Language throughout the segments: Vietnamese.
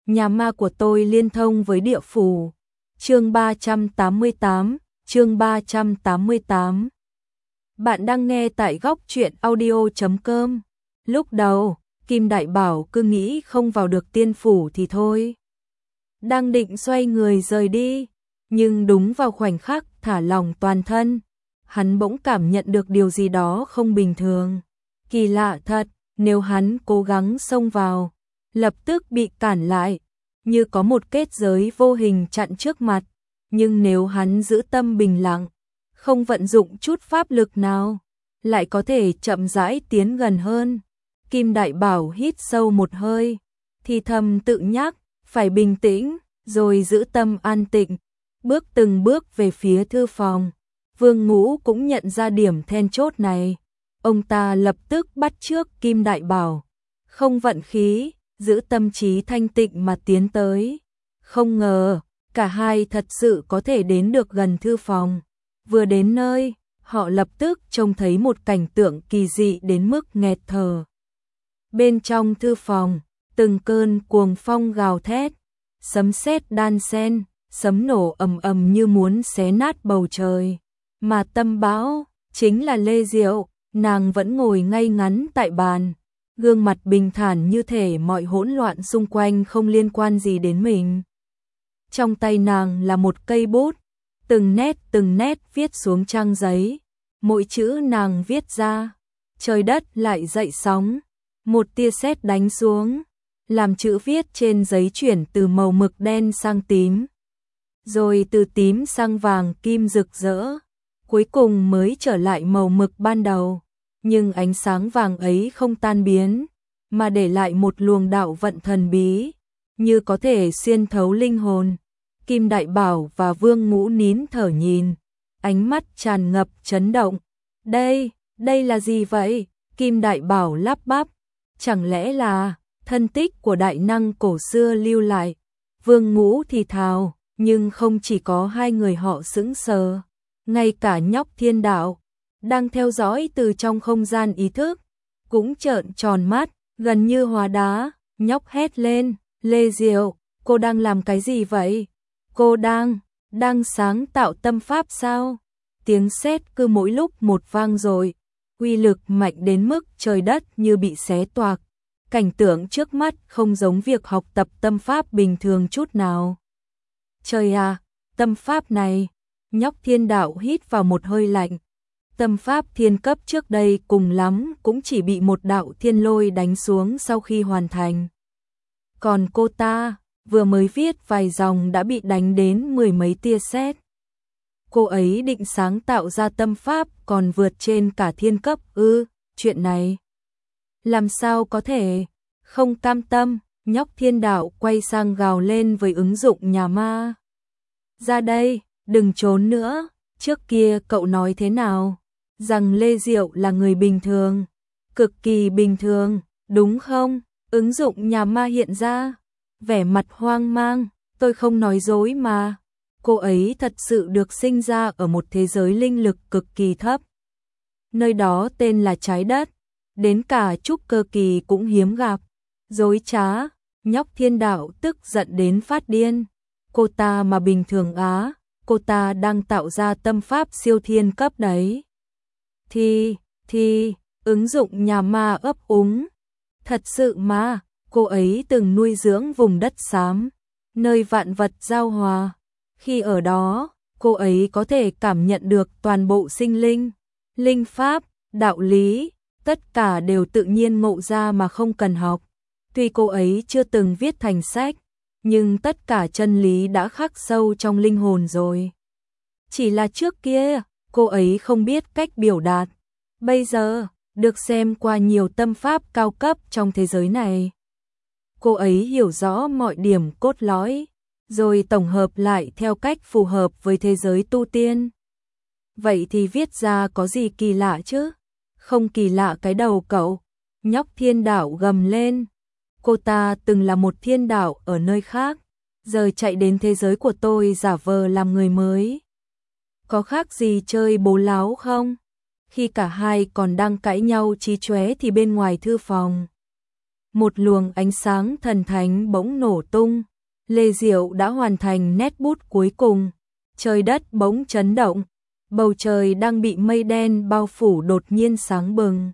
Nhà ma của tôi liên thông với địa phủ. Chương 388, chương 388. Bạn đang nghe tại góc truyện audio.com. Lúc đầu, Kim Đại Bảo cứ nghĩ không vào được tiên phủ thì thôi. Đang định xoay người rời đi, nhưng đúng vào khoảnh khắc thả lỏng toàn thân, hắn bỗng cảm nhận được điều gì đó không bình thường. Kỳ lạ thật, nếu hắn cố gắng xông vào, lập tức bị cản lại, như có một kết giới vô hình chặn trước mặt. Nhưng nếu hắn giữ tâm bình lặng, không vận dụng chút pháp lực nào, lại có thể chậm rãi tiến gần hơn. Kim Đại Bảo hít sâu một hơi, thì thầm tự nhắc, phải bình tĩnh, rồi giữ tâm an tịnh, bước từng bước về phía thư phòng. Vương Ngũ cũng nhận ra điểm then chốt này. Ông ta lập tức bắt chước Kim Đại Bảo, không vận khí, giữ tâm trí thanh tịnh mà tiến tới. Không ngờ, cả hai thật sự có thể đến được gần thư phòng. Vừa đến nơi, họ lập tức trông thấy một cảnh tượng kỳ dị đến mức nghẹt thở. Bên trong thư phòng, từng cơn cuồng phong gào thét, sấm sét đan xen, sấm nổ ầm ầm như muốn xé nát bầu trời. Mà tâm bão chính là Lê Diệu, nàng vẫn ngồi ngay ngắn tại bàn, gương mặt bình thản như thể mọi hỗn loạn xung quanh không liên quan gì đến mình. Trong tay nàng là một cây bút, từng nét viết xuống trang giấy. Mỗi chữ nàng viết ra, trời đất lại dậy sóng. Một tia sét đánh xuống, làm chữ viết trên giấy chuyển từ màu mực đen sang tím, rồi từ tím sang vàng kim rực rỡ, cuối cùng mới trở lại màu mực ban đầu. Nhưng ánh sáng vàng ấy không tan biến, mà để lại một luồng đạo vận thần bí, như có thể xuyên thấu linh hồn. Kim Đại Bảo và Vương Ngũ nín thở nhìn, ánh mắt tràn ngập chấn động. Đây là gì vậy? Kim Đại Bảo lắp bắp, chẳng lẽ là thân tích của đại năng cổ xưa lưu lại? Vương Ngũ thì thào, nhưng không chỉ có hai người họ sững sờ, ngay cả Nhóc Thiên Đạo đang theo dõi từ trong không gian ý thức cũng trợn tròn mắt, gần như hóa đá. Nhóc hét lên, Lê Diệu, cô đang làm cái gì vậy? Cô đang sáng tạo tâm pháp sao? Tiếng sét cứ mỗi lúc một vang dội, uy lực mạnh đến mức trời đất như bị xé toạc. Cảnh tượng trước mắt không giống việc học tập tâm pháp bình thường chút nào. Trời à, tâm pháp này! Nhóc Thiên Đạo hít vào một hơi lạnh. Tâm pháp thiên cấp trước đây cùng lắm cũng chỉ bị một đạo thiên lôi đánh xuống sau khi hoàn thành. Còn cô ta, vừa mới viết vài dòng đã bị đánh đến mười mấy tia sét. Cô ấy định sáng tạo ra tâm pháp còn vượt trên cả thiên cấp ư? Chuyện này làm sao có thể? Không cam tâm, Nhóc Thiên Đạo quay sang gào lên với ứng dụng nhà ma. Ra đây, đừng trốn nữa, trước kia cậu nói thế nào? Rằng Lê Diệu là người bình thường, cực kỳ bình thường, đúng không? Ứng dụng nhà ma hiện ra, vẻ mặt hoang mang, tôi không nói dối mà. Cô ấy thật sự được sinh ra ở một thế giới linh lực cực kỳ thấp. Nơi đó tên là trái đất, đến cả trúc cơ kỳ cũng hiếm gặp. Dối trá, Nhóc Thiên Đạo tức giận đến phát điên. Cô ta mà bình thường á, cô ta đang tạo ra tâm pháp siêu thiên cấp đấy. Thì, ứng dụng nhà ma ấp úng. Thật sự mà, cô ấy từng nuôi dưỡng vùng đất xám, nơi vạn vật giao hòa. Khi ở đó, cô ấy có thể cảm nhận được toàn bộ sinh linh, linh pháp, đạo lý, tất cả đều tự nhiên ngộ ra mà không cần học. Tuy cô ấy chưa từng viết thành sách, nhưng tất cả chân lý đã khắc sâu trong linh hồn rồi. Chỉ là trước kia, cô ấy không biết cách biểu đạt. Bây giờ, được xem qua nhiều tâm pháp cao cấp trong thế giới này, cô ấy hiểu rõ mọi điểm cốt lõi, rồi tổng hợp lại theo cách phù hợp với thế giới tu tiên. Vậy thì viết ra có gì kỳ lạ chứ? Không kỳ lạ cái đầu cậu. Nhóc Thiên Đạo gầm lên. Cô ta từng là một thiên đạo ở nơi khác, giờ chạy đến thế giới của tôi giả vờ làm người mới. Có khác gì chơi bố láo không? Khi cả hai còn đang cãi nhau chí chóe thì bên ngoài thư phòng, một luồng ánh sáng thần thánh bỗng nổ tung. Lê Diệu đã hoàn thành nét bút cuối cùng. Trời đất bỗng chấn động, bầu trời đang bị mây đen bao phủ đột nhiên sáng bừng.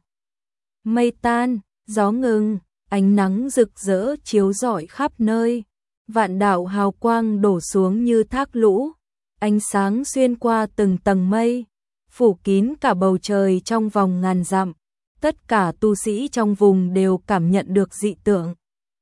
Mây tan, gió ngừng, ánh nắng rực rỡ chiếu rọi khắp nơi. Vạn đạo hào quang đổ xuống như thác lũ, ánh sáng xuyên qua từng tầng mây, phủ kín cả bầu trời trong vòng ngàn dặm. Tất cả tu sĩ trong vùng đều cảm nhận được dị tượng.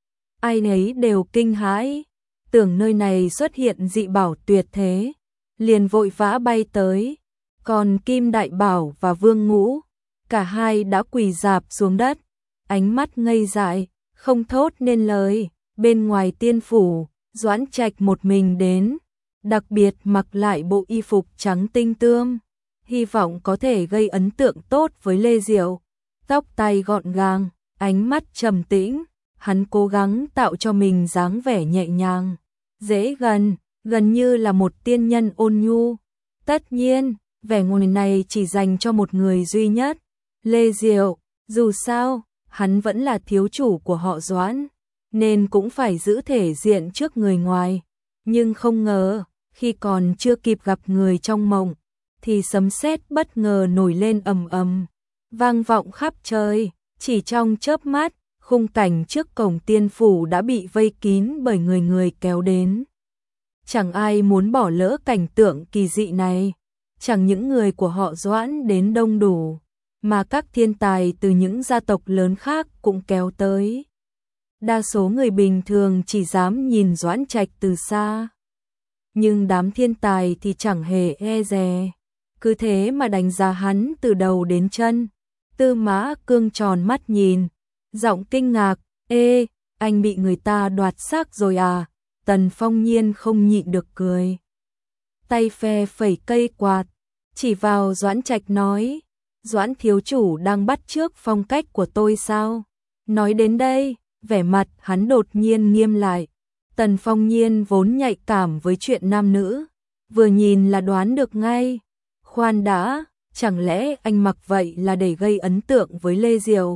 Ai nấy đều kinh hãi, tưởng nơi này xuất hiện dị bảo tuyệt thế, liền vội vã bay tới. Còn Kim Đại Bảo và Vương Ngũ, cả hai đã quỳ rạp xuống đất, ánh mắt ngây dại, không thốt nên lời. Bên ngoài tiên phủ, Doãn Trạch một mình đến, đặc biệt mặc lại bộ y phục trắng tinh tươm, hy vọng có thể gây ấn tượng tốt với Lê Diệu. Tóc tai gọn gàng, ánh mắt trầm tĩnh, hắn cố gắng tạo cho mình dáng vẻ nhẹ nhàng, dễ gần, gần như là một tiên nhân ôn nhu. Tất nhiên, vẻ ngồi này chỉ dành cho một người duy nhất, Lê Diệu. Dù sao, hắn vẫn là thiếu chủ của họ Doãn, nên cũng phải giữ thể diện trước người ngoài. Nhưng không ngờ, khi còn chưa kịp gặp người trong mộng, thì sấm sét bất ngờ nổi lên ầm ầm, vang vọng khắp trời. Chỉ trong chớp mắt, khung cảnh trước cổng tiên phủ đã bị vây kín bởi người người kéo đến. Chẳng ai muốn bỏ lỡ cảnh tượng kỳ dị này. Chẳng những người của họ Doãn đến đông đủ, mà các thiên tài từ những gia tộc lớn khác cũng kéo tới. Đa số người bình thường chỉ dám nhìn Doãn Trạch từ xa, nhưng đám thiên tài thì chẳng hề e dè, cứ thế mà đánh giá hắn từ đầu đến chân. Tư Mã Cương tròn mắt nhìn, giọng kinh ngạc, "Ê, anh bị người ta đoạt xác rồi à?" Tần Phong Nhiên không nhịn được cười, tay phe phẩy cây quạt, chỉ vào Doãn Trạch nói, "Doãn thiếu chủ đang bắt chước phong cách của tôi sao?" Nói đến đây, vẻ mặt hắn đột nhiên nghiêm lại. Tần Phong Nhiên vốn nhạy cảm với chuyện nam nữ, vừa nhìn là đoán được ngay. Khoan đã, chẳng lẽ anh mặc vậy là để gây ấn tượng với Lê Diệu?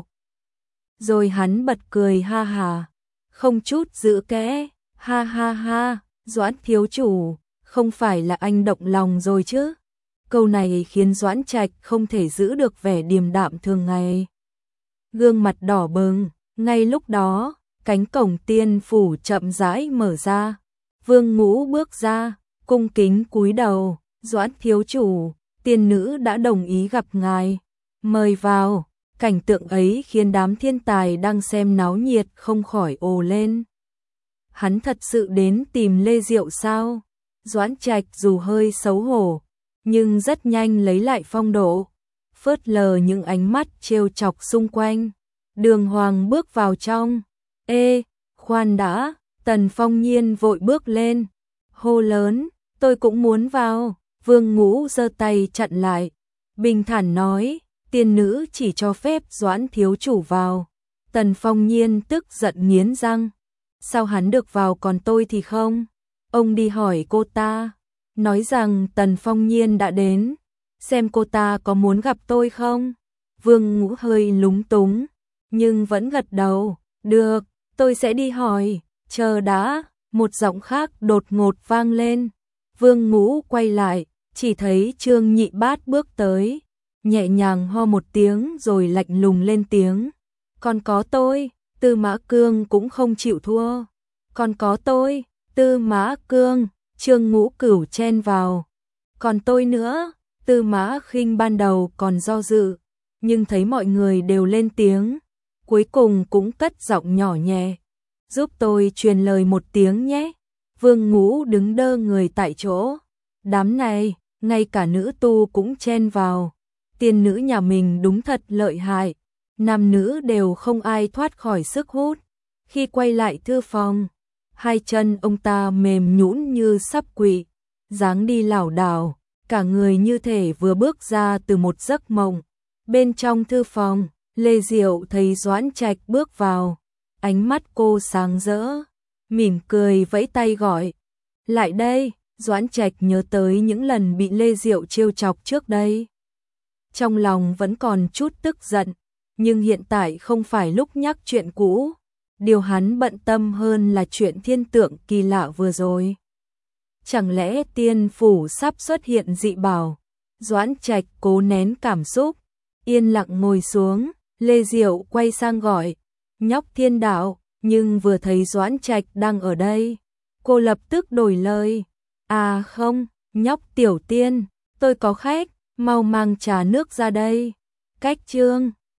Rồi hắn bật cười ha hà, không chút giữ kẽ, "Ha ha ha, Doãn thiếu chủ, không phải là anh động lòng rồi chứ?" Câu này khiến Doãn Trạch không thể giữ được vẻ điềm đạm thường ngày. Gương mặt đỏ bừng, ngay lúc đó, cánh cổng tiên phủ chậm rãi mở ra. Vương Ngũ bước ra, cung kính cúi đầu, "Doãn thiếu chủ, tiên nữ đã đồng ý gặp ngài, mời vào." Cảnh tượng ấy khiến đám thiên tài đang xem náo nhiệt không khỏi ồ lên. Hắn thật sự đến tìm Lê Diệu sao? Doãn Trạch dù hơi xấu hổ, nhưng rất nhanh lấy lại phong độ, phớt lờ những ánh mắt trêu chọc xung quanh, đường hoàng bước vào trong. "Ê, khoan đã!" Tần Phong Nhiên vội bước lên, hô lớn, "Tôi cũng muốn vào." Vương Ngũ giơ tay chặn lại, bình thản nói, "Tiên nữ chỉ cho phép Doãn thiếu chủ vào." Tần Phong Nhiên tức giận nghiến răng, "Sao hắn được vào còn tôi thì không?" Ông đi hỏi cô ta, nói rằng Tần Phong Nhiên đã đến, xem cô ta có muốn gặp tôi không. Vương Ngũ hơi lúng túng, nhưng vẫn gật đầu, "Được, tôi sẽ đi hỏi." "Chờ đã." Một giọng khác đột ngột vang lên. Vương Ngũ quay lại, chỉ thấy Trương Nhị Bát bước tới, nhẹ nhàng ho một tiếng rồi lạnh lùng lên tiếng, "Còn có tôi." Tư Mã Cương cũng không chịu thua, "Còn có tôi." Tư Mã Cương, Trương Ngũ Cửu chen vào, "Còn tôi nữa." Tư Mã Khinh ban đầu còn do dự, nhưng thấy mọi người đều lên tiếng, cuối cùng cũng cất giọng nhỏ nhẹ, "Giúp tôi truyền lời một tiếng nhé." Vương Ngũ đứng đơ người tại chỗ, đám này, ngay cả nữ tu cũng chen vào. Tiên nữ nhà mình đúng thật lợi hại, nam nữ đều không ai thoát khỏi sức hút. Khi quay lại thư phòng, hai chân ông ta mềm nhũn như sắp quỵ, dáng đi lảo đảo, cả người như thể vừa bước ra từ một giấc mộng. Bên trong thư phòng, Lê Diệu thấy Doãn Trạch bước vào, ánh mắt cô sáng rỡ, mỉm cười vẫy tay gọi, "Lại đây." Doãn Trạch nhớ tới những lần bị Lê Diệu trêu chọc trước đây. Trong lòng vẫn còn chút tức giận, nhưng hiện tại không phải lúc nhắc chuyện cũ, Điều hắn bận tâm hơn là chuyện thiên tượng kỳ lạ vừa rồi. Chẳng lẽ tiên phủ sắp xuất hiện dị bảo? Doãn Trạch cố nén cảm xúc, yên lặng ngồi xuống, Lê Diệu quay sang gọi, nhóc Thiên Đạo, nhưng vừa thấy Doãn Trạch đang ở đây, cô lập tức đổi lời, à không, nhóc Tiểu Tiên, tôi có khách, mau mang trà nước ra đây. Cách chương